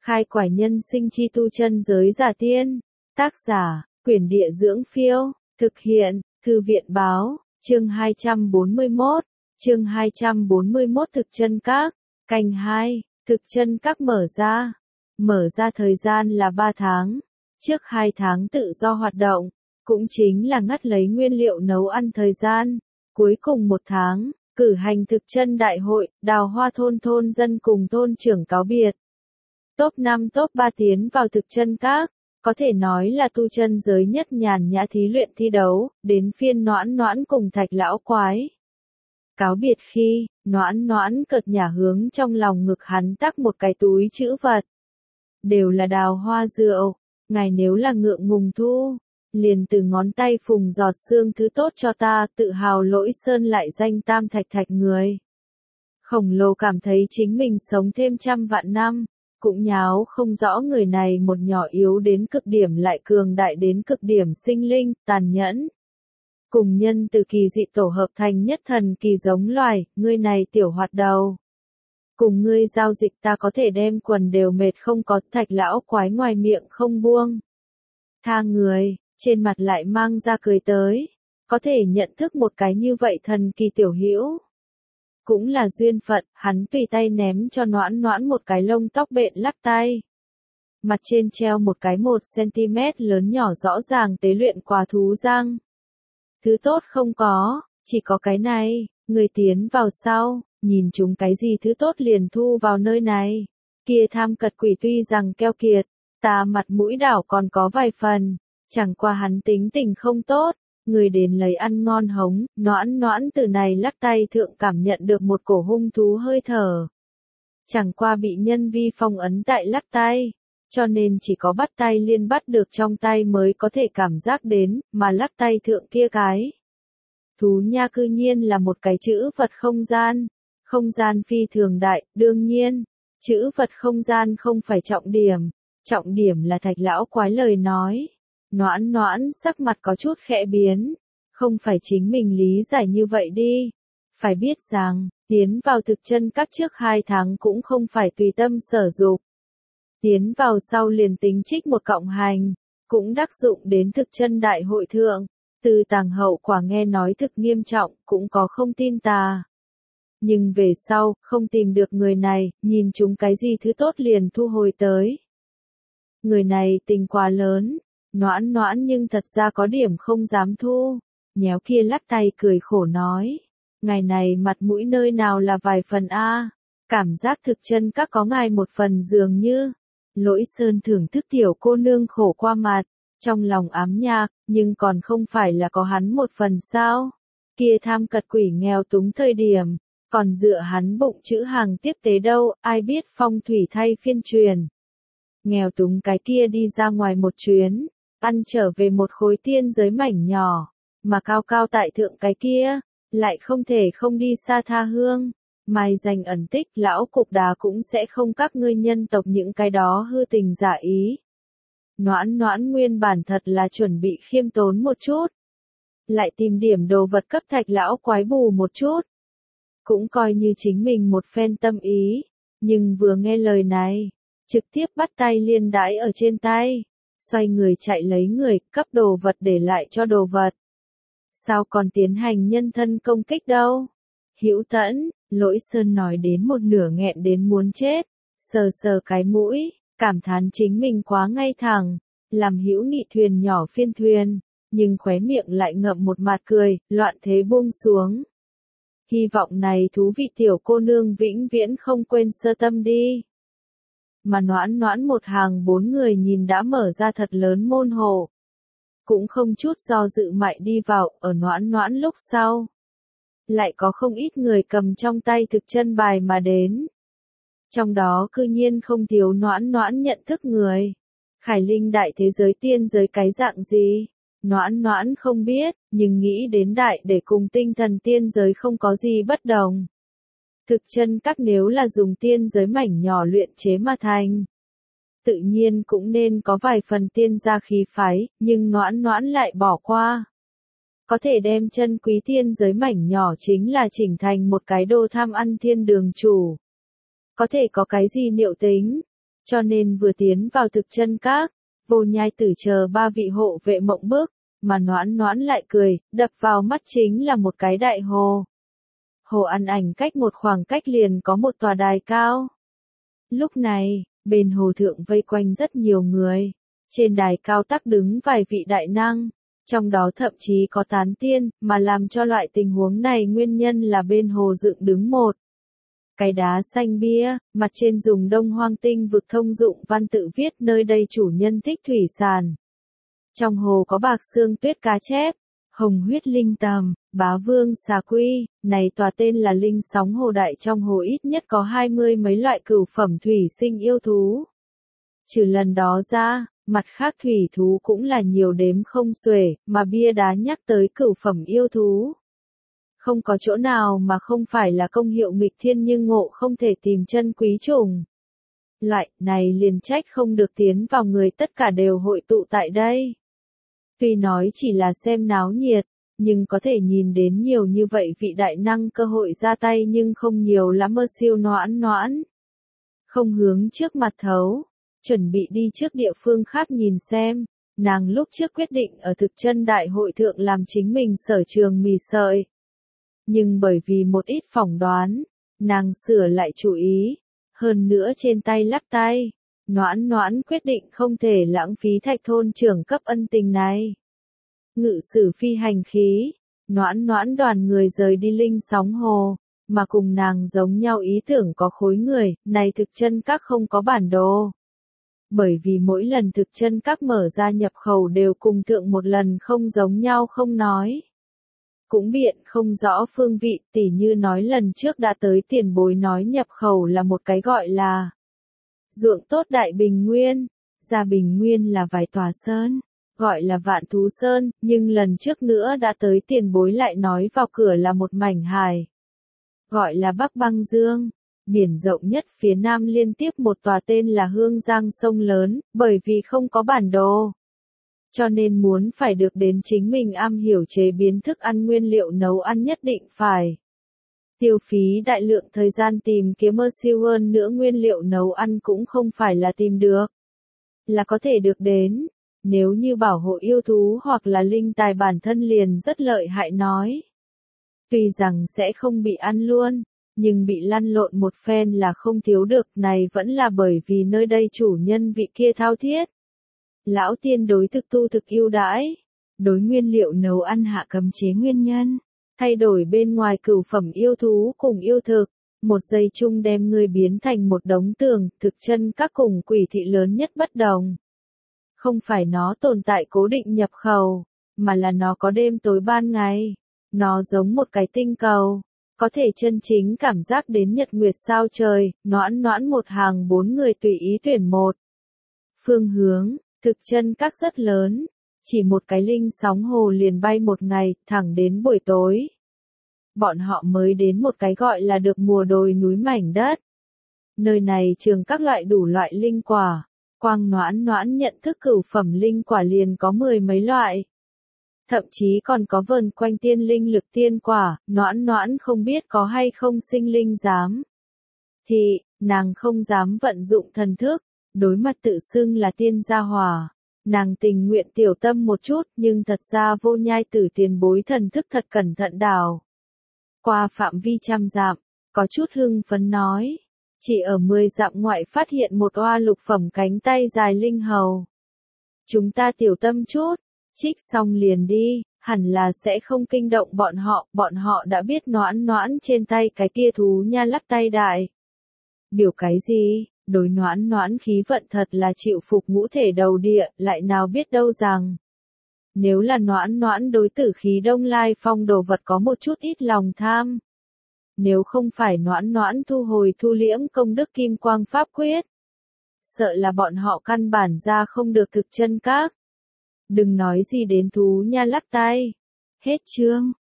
Khai quải nhân sinh chi tu chân giới giả tiên. Tác giả, Quyển Địa Dưỡng Phiêu. Thực hiện, Thư viện Báo. Chương 241. Chương 241 Thực chân các. Canh 2. Thực chân các mở ra. Mở ra thời gian là 3 tháng. Trước 2 tháng tự do hoạt động, cũng chính là ngắt lấy nguyên liệu nấu ăn thời gian. Cuối cùng 1 tháng, cử hành thực chân đại hội, đào hoa thôn dân cùng thôn trưởng cáo biệt. Top 5 top 3 tiến vào thực chân các, có thể nói là tu chân giới nhất nhàn nhã thí luyện thi đấu, đến phiên Noãn Noãn cùng Thạch lão quái. Cáo biệt khi, Noãn Noãn cợt nhả hướng trong lòng ngực hắn tắc một cái túi trữ vật. Đều là đào hoa rượu, ngài nếu là ngượng ngùng thu, liền từ ngón tay phùng giọt xương thứ tốt cho ta, tự hào lỗi sơn lại danh Tam Thạch Thạch người. Khổng lồ cảm thấy chính mình sống thêm 100 vạn năm, cũng nháo không rõ người này một nhỏ yếu đến cực điểm lại cường đại đến cực điểm sinh linh, tàn nhẫn. Cùng nhân từ kỳ dị tổ hợp thành nhất thần kỳ giống loài, ngươi này tiểu hoạt đầu. Cùng ngươi giao dịch ta có thể đem quần đều mệt không có, Thạch lão quái ngoài miệng không buông tha người, trên mặt lại mang ra cười tới, có thể nhận thức một cái như vậy thần kỳ tiểu hữu. Cũng là duyên phận, hắn tùy tay ném cho Noãn Noãn một cái lông tóc bện lắc tay. Mặt trên treo một cái 1 cm lớn nhỏ rõ ràng tế luyện quả thú răng. Thứ tốt không có, chỉ có cái này, người tiến vào sau, nhìn chúng cái gì thứ tốt liền thu vào nơi này. Kia tham cật quỷ tuy rằng keo kiệt, ta mặt mũi đảo còn có vài phần, chẳng qua hắn tính tình không tốt. Người đến lấy ăn ngon hống, Noãn Noãn từ này lắc tay thượng cảm nhận được một cổ hung thú hơi thở. Chẳng qua bị nhân vi phong ấn tại lắc tay, cho nên chỉ có bắt tay liên bắt được trong tay mới có thể cảm giác đến, mà lắc tay thượng kia cái. Thú nha cư nhiên là một cái chữ vật không gian phi thường đại, đương nhiên, chữ vật không gian không phải trọng điểm là Thạch lão quái lời nói. Noãn Noãn sắc mặt có chút khẽ biến, không phải chính mình lý giải như vậy đi. Phải biết rằng, tiến vào thực chân các trước 2 tháng cũng không phải tùy tâm sở dục. Tiến vào sau liền tính trích một cộng hành, cũng đắc dụng đến thực chân đại hội thượng. Từ tàng hậu quả nghe nói thực nghiêm trọng, cũng có không tin tà. Nhưng về sau, không tìm được người này, nhìn chúng cái gì thứ tốt liền thu hồi tới. Người này tình quá lớn. Noãn Noãn nhưng thật ra có điểm không dám thu, nhéo kia lắc tay cười khổ nói, ngày này mặt mũi nơi nào là vài phần a, cảm giác thực chân các có ngài một phần dường như. Lỗi sơn thưởng thức tiểu cô nương khổ qua mặt, trong lòng ám nhạc, nhưng còn không phải là có hắn một phần sao, kia tham cật quỷ nghèo túng thời điểm, còn dựa hắn bụng chữ hàng tiếp tế đâu, ai biết phong thủy thay phiên truyền. Nghèo túng cái kia đi ra ngoài một chuyến, ăn trở về một khối tiên giới mảnh nhỏ, mà cao cao tại thượng cái kia, lại không thể không đi xa tha hương, mai danh ẩn tích lão cục đá cũng sẽ không các ngươi nhân tộc những cái đó hư tình giả ý. Noãn Noãn nguyên bản thật là chuẩn bị khiêm tốn một chút, lại tìm điểm đồ vật cấp Thạch lão quái bù một chút, cũng coi như chính mình một phen tâm ý, nhưng vừa nghe lời này, trực tiếp bắt tay liên đãi ở trên tay. Xoay người chạy lấy người, cấp đồ vật để lại cho đồ vật. Sao còn tiến hành nhân thân công kích đâu? Hữu Tẫn, Lỗi Sơn nói đến một nửa nghẹn đến muốn chết, sờ cái mũi, cảm thán chính mình quá ngay thẳng, làm hữu nghị thuyền nhỏ phiên thuyền, nhưng khóe miệng lại ngậm một mặt cười, loạn thế buông xuống. Hy vọng này thú vị tiểu cô nương vĩnh viễn không quên sơ tâm đi. Mà Noãn Noãn một hàng 4 người nhìn đã mở ra thật lớn môn hộ. Cũng không chút do dự mại đi vào, ở Noãn Noãn lúc sau. Lại có không ít người cầm trong tay thực chân bài mà đến. Trong đó cư nhiên không thiếu Noãn Noãn nhận thức người. Khải Linh đại thế giới tiên giới cái dạng gì? Noãn Noãn không biết, nhưng nghĩ đến đại để cùng tinh thần tiên giới không có gì bất đồng. Thực chân các nếu là dùng tiên giới mảnh nhỏ luyện chế mà thành, tự nhiên cũng nên có vài phần tiên gia khí phái, nhưng Noãn Noãn lại bỏ qua. Có thể đem chân quý tiên giới mảnh nhỏ chính là chỉnh thành một cái đồ tham ăn thiên đường chủ. Có thể có cái gì niệu tính, Cho nên vừa tiến vào thực chân các, Vô Nhai Tử chờ ba vị hộ vệ mộng bức, mà Noãn Noãn lại cười, đập vào mắt chính là một cái đại hồ. Hồ An Ảnh cách một khoảng cách liền có một tòa đài cao. Lúc này, bên hồ thượng vây quanh rất nhiều người. Trên đài cao tắc đứng vài vị đại năng, trong đó thậm chí có tán tiên, mà làm cho loại tình huống này nguyên nhân là bên hồ dựng đứng một cái đá xanh bia, mặt trên dùng Đông Hoang Tinh vực thông dụng văn tự viết nơi đây chủ nhân thích thủy sản. Trong hồ có bạc xương tuyết cá chép, hồng huyết linh tầm, bá vương xà quy, này tòa tên là Linh Sóng Hồ Đại, trong hồ ít nhất có 20 mấy loại cửu phẩm thủy sinh yêu thú. Trừ lần đó ra, mặt khác thủy thú cũng là nhiều đếm không xuể, mà bia đá nhắc tới cửu phẩm yêu thú. Không có chỗ nào mà không phải là công hiệu nghịch thiên nhưng ngộ không thể tìm chân quý trùng. Loại này liền trách không được tiến vào người tất cả đều hội tụ tại đây. Tuy nói chỉ là xem náo nhiệt, nhưng có thể nhìn đến nhiều như vậy vị đại năng cơ hội ra tay nhưng không nhiều lắm. Mơ Siêu Noãn Noãn không hướng trước mặt thấu, chuẩn bị đi trước địa phương khác nhìn xem. Nàng lúc trước quyết định ở thực chân đại hội thượng làm chính mình sở trường mì sợi. Nhưng bởi vì một ít phỏng đoán, nàng sửa lại chủ ý. Hơn nữa trên tay lắc tay, Noãn Noãn quyết định không thể lãng phí Thạch thôn trưởng cấp ân tình này. Ngự sử phi hành khí, Noãn Noãn đoàn người rời đi Linh Sóng Hồ, mà cùng nàng giống nhau ý tưởng có khối người, này thực chân các không có bản đồ. Bởi vì mỗi lần thực chân các mở ra nhập khẩu đều cùng thượng một lần không giống nhau không nói. Cũng biện không rõ phương vị, tỉ như nói lần trước đã tới tiền bối nói nhập khẩu là một cái gọi là ruộng tốt Đại Bình Nguyên, ra Bình Nguyên là vài tòa sơn, gọi là Vạn Thú Sơn, nhưng lần trước nữa đã tới tiền bối lại nói vào cửa là một mảnh hải, gọi là Bắc Băng Dương. Biển rộng nhất phía nam liên tiếp một tòa tên là Hương Giang sông lớn, bởi vì không có bản đồ. Cho nên muốn phải được đến chính mình am hiểu chế biến thức ăn nguyên liệu nấu ăn nhất định phải tiêu phí đại lượng thời gian tìm kiếm siêu hơn nữa nguyên liệu nấu ăn cũng không phải là tìm được, là có thể được đến. Nếu như bảo hộ yêu thú hoặc là linh tài bản thân liền rất lợi hại nói. Tuy rằng sẽ không bị ăn luôn, nhưng bị lăn lộn một phen là không thiếu được, này vẫn là bởi vì nơi đây chủ nhân vị kia thao thiết. Lão tiên đối thực tu thực ưu đãi, đối nguyên liệu nấu ăn hạ cấm chế nguyên nhân, thay đổi bên ngoài cửu phẩm yêu thú cùng yêu thực, một giây chung đem người biến thành một đống tường. Thực chân các cùng quỷ thị lớn nhất bất đồng. Không phải nó tồn tại cố định nhập khẩu, mà là nó có đêm tối ban ngày. Nó giống một cái tinh cầu, có thể chân chính cảm giác đến nhật nguyệt sao trời. Noãn Noãn một hàng 4 người tùy ý tuyển một phương hướng. Thực chân các rất lớn, chỉ một cái Linh Sóng Hồ liền bay một ngày, thẳng đến buổi tối. Bọn họ mới đến một cái gọi là được mùa đồi núi mảnh đất. Nơi này trường các loại đủ loại linh quả, quang Noãn Noãn nhận thức cửu phẩm linh quả liền có 10 mấy loại. Thậm chí còn có vần quanh tiên linh lực tiên quả, Noãn Noãn không biết có hay không sinh linh dám. Thì, nàng không dám vận dụng thần thức. Đối mặt tự xưng là tiên gia hỏa, nàng tình nguyện tiểu tâm một chút, nhưng thật ra Vô Nhai Tử tiền bối thần thức thật cẩn thận đảo. Qua phạm vi trăm dặm, có chút hưng phấn nói, chỉ ở 10 dặm ngoại phát hiện một oa lục phẩm cánh tay dài linh hầu. Chúng ta tiểu tâm chút, trích xong liền đi, hẳn là sẽ không kinh động bọn họ đã biết Noãn Noãn trên tay cái kia thú nha lắc tay đại. Biểu cái gì? Đối Noãn Noãn khí vận thật là chịu phục ngũ thể đầu địa, lại nào biết đâu rằng. Nếu là Noãn Noãn đối tử khí Đông Lai Phong đồ vật có một chút ít lòng tham. Nếu không phải Noãn Noãn thu hồi thu liễm công đức kim quang pháp quyết. Sợ là bọn họ căn bản ra không được thực chân các. Đừng nói gì đến thú nha lắc tay. Hết chương.